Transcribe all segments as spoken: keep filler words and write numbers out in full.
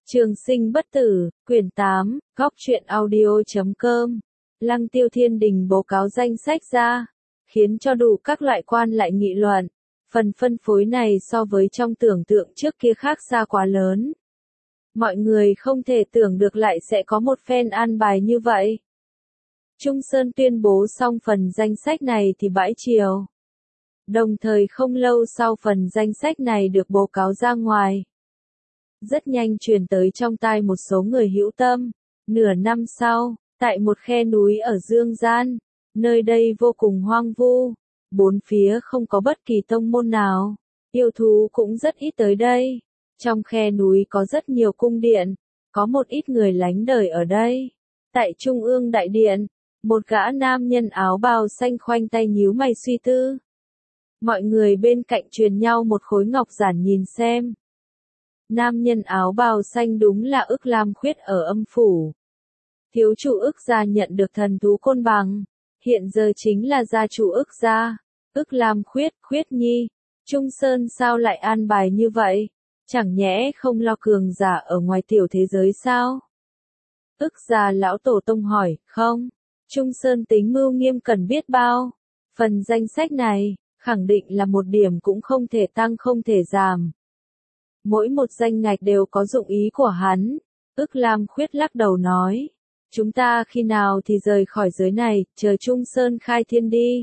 Trường sinh bất tử, quyển tám, góc truyện audio chấm com. Lăng Tiêu Thiên Đình bố cáo danh sách ra, khiến cho đủ các loại quan lại nghị luận. Phần phân phối này so với trong tưởng tượng trước kia khác xa quá lớn. Mọi người không thể tưởng được lại sẽ có một phen an bài như vậy. Trung Sơn tuyên bố xong phần danh sách này thì bãi triều. Đồng thời không lâu sau phần danh sách này được bố cáo ra ngoài, rất nhanh truyền tới trong tai một số người hữu tâm. Nửa năm sau, tại một khe núi ở Dương Gian, nơi đây vô cùng hoang vu, bốn phía không có bất kỳ tông môn nào, yêu thú cũng rất ít tới đây. Trong khe núi có rất nhiều cung điện, có một ít người lánh đời ở đây. Tại trung ương đại điện, một gã nam nhân áo bào xanh khoanh tay nhíu mày suy tư. Mọi người bên cạnh truyền nhau một khối ngọc giản nhìn xem. Nam nhân áo bào xanh đúng là Ức Lam Khuyết ở âm phủ. Thiếu chủ Ức gia nhận được thần thú côn bằng, hiện giờ chính là gia chủ Ức gia. Ức Lam Khuyết, Khuyết Nhi, Trung Sơn sao lại an bài như vậy? Chẳng nhẽ không lo cường giả ở ngoài tiểu thế giới sao? Ức gia lão tổ tông hỏi, không. Trung Sơn tính mưu nghiêm cẩn biết bao. Phần danh sách này, khẳng định là một điểm cũng không thể tăng không thể giảm. Mỗi một danh ngạch đều có dụng ý của hắn. Ức Lam Khuyết lắc đầu nói. Chúng ta khi nào thì rời khỏi giới này, chờ Trung Sơn khai thiên đi.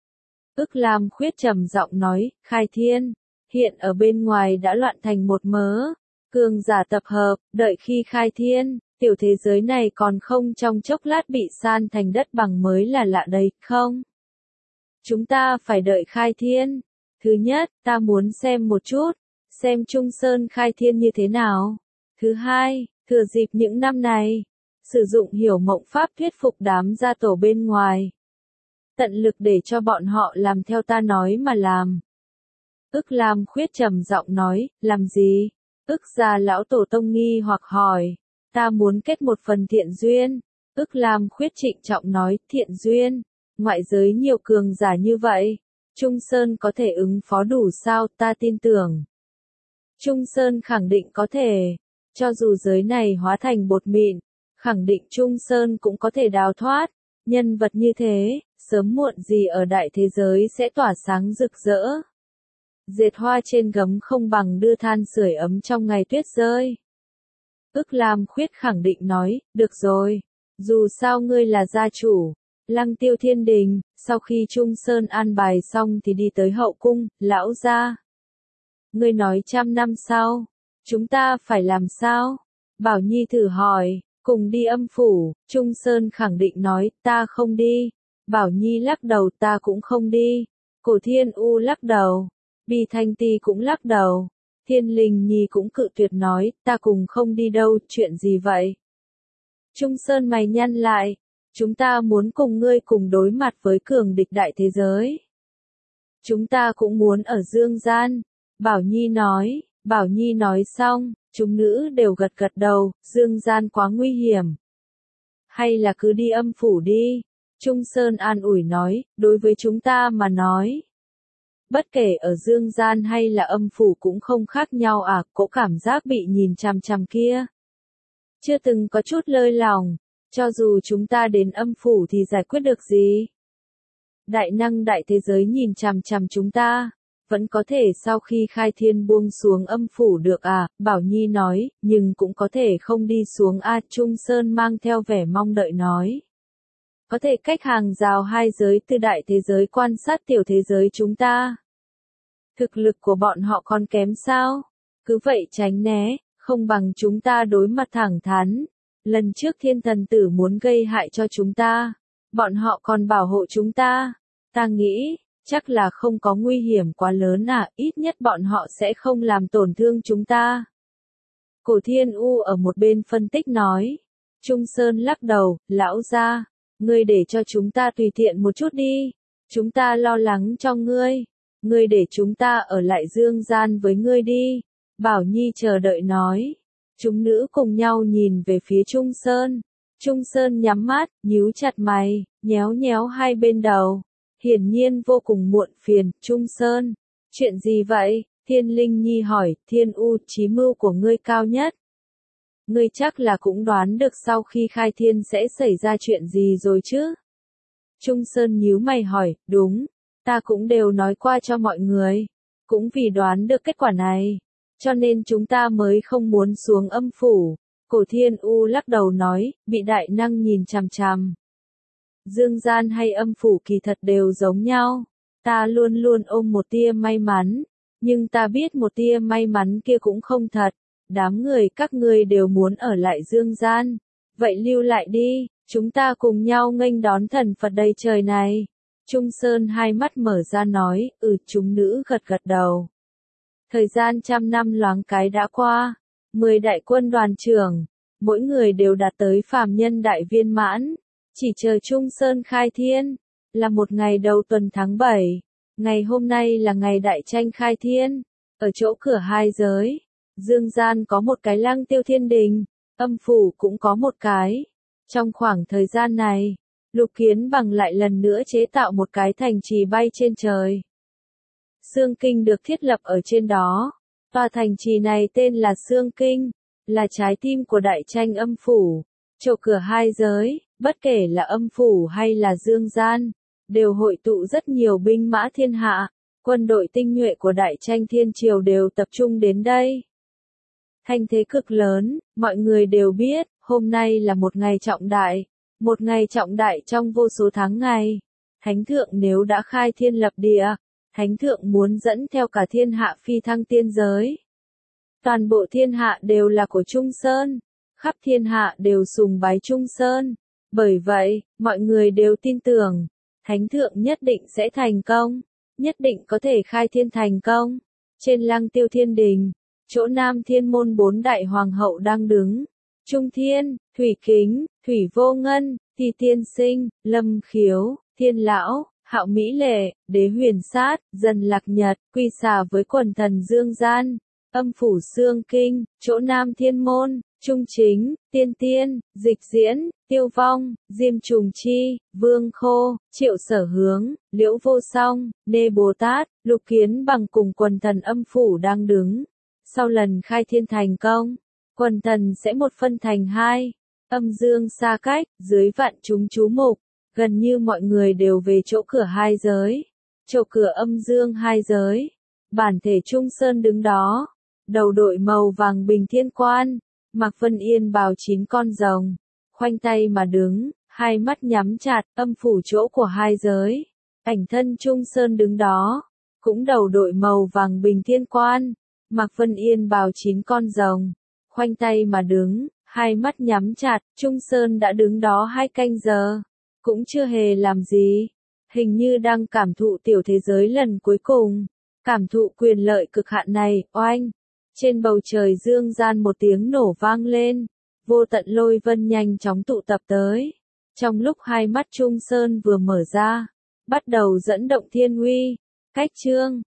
Ức Lam Khuyết trầm giọng nói, khai thiên. Hiện ở bên ngoài đã loạn thành một mớ. Cường giả tập hợp, đợi khi khai thiên, tiểu thế giới này còn không trong chốc lát bị san thành đất bằng mới là lạ đấy, không? Chúng ta phải đợi khai thiên. Thứ nhất, ta muốn xem một chút. Xem Trung Sơn khai thiên như thế nào. Thứ hai, thừa dịp những năm này, sử dụng hiểu mộng pháp thuyết phục đám gia tổ bên ngoài. Tận lực để cho bọn họ làm theo ta nói mà làm. Ức Lam Khuyết trầm giọng nói, làm gì? Ức gia lão tổ tông nghi hoặc hỏi, ta muốn kết một phần thiện duyên. Ức Lam Khuyết trịnh trọng nói, thiện duyên, ngoại giới nhiều cường giả như vậy, Trung Sơn có thể ứng phó đủ sao, ta tin tưởng. Trung Sơn khẳng định có thể, cho dù giới này hóa thành bột mịn, khẳng định Trung Sơn cũng có thể đào thoát. Nhân vật như thế, sớm muộn gì ở đại thế giới sẽ tỏa sáng rực rỡ. Dệt hoa trên gấm không bằng đưa than sưởi ấm trong ngày tuyết rơi. Ức Lam Khuyết khẳng định nói, được rồi, dù sao ngươi là gia chủ, Lăng Tiêu Thiên Đình, sau khi Trung Sơn an bài xong thì đi tới hậu cung, lão gia. Ngươi nói trăm năm sau, chúng ta phải làm sao? Bảo Nhi thử hỏi, cùng đi âm phủ. Trung Sơn khẳng định nói, ta không đi. Bảo Nhi lắc đầu, ta cũng không đi. Cổ Thiên U lắc đầu. Bì Thanh Ti cũng lắc đầu. Thiên Linh Nhi cũng cự tuyệt nói, ta cùng không đi đâu, chuyện gì vậy? Trung Sơn mày nhăn lại, chúng ta muốn cùng ngươi cùng đối mặt với cường địch đại thế giới. Chúng ta cũng muốn ở Dương Gian. Bảo Nhi nói, Bảo Nhi nói xong, chúng nữ đều gật gật đầu, Dương Gian quá nguy hiểm. Hay là cứ đi âm phủ đi. Trung Sơn an ủi nói, đối với chúng ta mà nói. Bất kể ở Dương Gian hay là âm phủ cũng không khác nhau à, có cảm giác bị nhìn chằm chằm kia. Chưa từng có chút lơi lòng, cho dù chúng ta đến âm phủ thì giải quyết được gì. Đại năng đại thế giới nhìn chằm chằm chúng ta. Vẫn có thể sau khi khai thiên buông xuống âm phủ được à, Bảo Nhi nói, nhưng cũng có thể không đi xuống a. Trung Sơn mang theo vẻ mong đợi nói. Có thể cách hàng rào hai giới từ đại thế giới quan sát tiểu thế giới chúng ta. Thực lực của bọn họ còn kém sao? Cứ vậy tránh né, không bằng chúng ta đối mặt thẳng thắn. Lần trước thiên thần tử muốn gây hại cho chúng ta, bọn họ còn bảo hộ chúng ta. Ta nghĩ, chắc là không có nguy hiểm quá lớn à, ít nhất bọn họ sẽ không làm tổn thương chúng ta. Cổ Thiên U ở một bên phân tích nói. Trung Sơn lắc đầu, lão gia, ngươi để cho chúng ta tùy tiện một chút đi. Chúng ta lo lắng cho ngươi. Ngươi để chúng ta ở lại Dương Gian với ngươi đi. Bảo Nhi chờ đợi nói. Chúng nữ cùng nhau nhìn về phía Trung Sơn. Trung Sơn nhắm mắt, nhíu chặt mày, nhéo nhéo hai bên đầu. Hiển nhiên vô cùng muộn phiền. Trung Sơn, chuyện gì vậy? Thiên Linh Nhi hỏi, Thiên U, chí mưu của ngươi cao nhất. ngươi chắc là cũng đoán được sau khi khai thiên sẽ xảy ra chuyện gì rồi chứ? Trung Sơn nhíu mày hỏi, đúng, ta cũng đều nói qua cho mọi người, cũng vì đoán được kết quả này, cho nên chúng ta mới không muốn xuống âm phủ. Cổ Thiên U lắc đầu nói, bị đại năng nhìn chằm chằm. Dương gian hay âm phủ kỳ thật đều giống nhau, ta luôn luôn ôm một tia may mắn, nhưng ta biết một tia may mắn kia cũng không thật, đám người các ngươi đều muốn ở lại dương gian, vậy lưu lại đi, chúng ta cùng nhau nghênh đón thần Phật đầy trời này. Trung Sơn hai mắt mở ra nói, ừ, chúng nữ gật gật đầu. Thời gian trăm năm loáng cái đã qua, mười đại quân đoàn trưởng, mỗi người đều đạt tới phàm nhân đại viên mãn, chỉ chờ Trung Sơn khai thiên, là một ngày đầu tuần tháng bảy, ngày hôm nay là ngày đại tranh khai thiên, ở chỗ cửa hai giới, dương gian có một cái Lăng Tiêu Thiên Đình, âm phủ cũng có một cái. Trong khoảng thời gian này, Lục Kiến Bằng lại lần nữa chế tạo một cái thành trì bay trên trời. Xương Kinh được thiết lập ở trên đó, tòa thành trì này tên là Xương Kinh, là trái tim của đại tranh âm phủ, chỗ cửa hai giới, bất kể là âm phủ hay là dương gian, đều hội tụ rất nhiều binh mã thiên hạ, quân đội tinh nhuệ của đại tranh thiên triều đều tập trung đến đây. Thanh thế cực lớn, mọi người đều biết, hôm nay là một ngày trọng đại, một ngày trọng đại trong vô số tháng ngày. Thánh thượng nếu đã khai thiên lập địa, Thánh thượng muốn dẫn theo cả thiên hạ phi thăng tiên giới. Toàn bộ thiên hạ đều là của Trung Sơn, khắp thiên hạ đều sùng bái Trung Sơn. Bởi vậy, mọi người đều tin tưởng, Thánh thượng nhất định sẽ thành công, nhất định có thể khai thiên thành công. Trên Lăng Tiêu Thiên Đình, chỗ Nam Thiên môn bốn đại hoàng hậu đang đứng. Trung Thiên, Thủy Kính, Thủy Vô Ngân, Ti Tiên Sinh, Lâm Khiếu, Thiên Lão, Hạo Mỹ Lệ, Đế Huyền Sát, Dần Lạc Nhật, quy xà với quần thần dương gian, âm phủ Xương Kinh, chỗ Nam Thiên môn, Trung Chính, Tiên Tiên, Dịch Diễn, Tiêu Vong, Diêm Trùng Chi, Vương Khô, Triệu Sở Hướng, Liễu Vô Song, Nê Bồ Tát, Lục Kiến Bằng cùng quần thần âm phủ đang đứng. Sau lần khai thiên thành công, quần thần sẽ một phân thành hai, âm dương xa cách, dưới vạn chúng chú mục, gần như mọi người đều về chỗ cửa hai giới, chỗ cửa âm dương hai giới. Bản thể Trung Sơn đứng đó, đầu đội màu vàng bình thiên quan, mặc Vân Yên bào chín con rồng, khoanh tay mà đứng, hai mắt nhắm chặt, âm phủ chỗ của hai giới. Ảnh thân Trung Sơn đứng đó, cũng đầu đội màu vàng bình thiên quan, mặc Vân Yên bào chín con rồng, khoanh tay mà đứng, hai mắt nhắm chặt. Trung Sơn đã đứng đó hai canh giờ, cũng chưa hề làm gì, hình như đang cảm thụ tiểu thế giới lần cuối cùng, cảm thụ quyền lợi cực hạn này. Oanh! Trên bầu trời dương gian một tiếng nổ vang lên, vô tận lôi vân nhanh chóng tụ tập tới. Trong lúc hai mắt Trung Sơn vừa mở ra, bắt đầu dẫn động thiên uy, cách chương.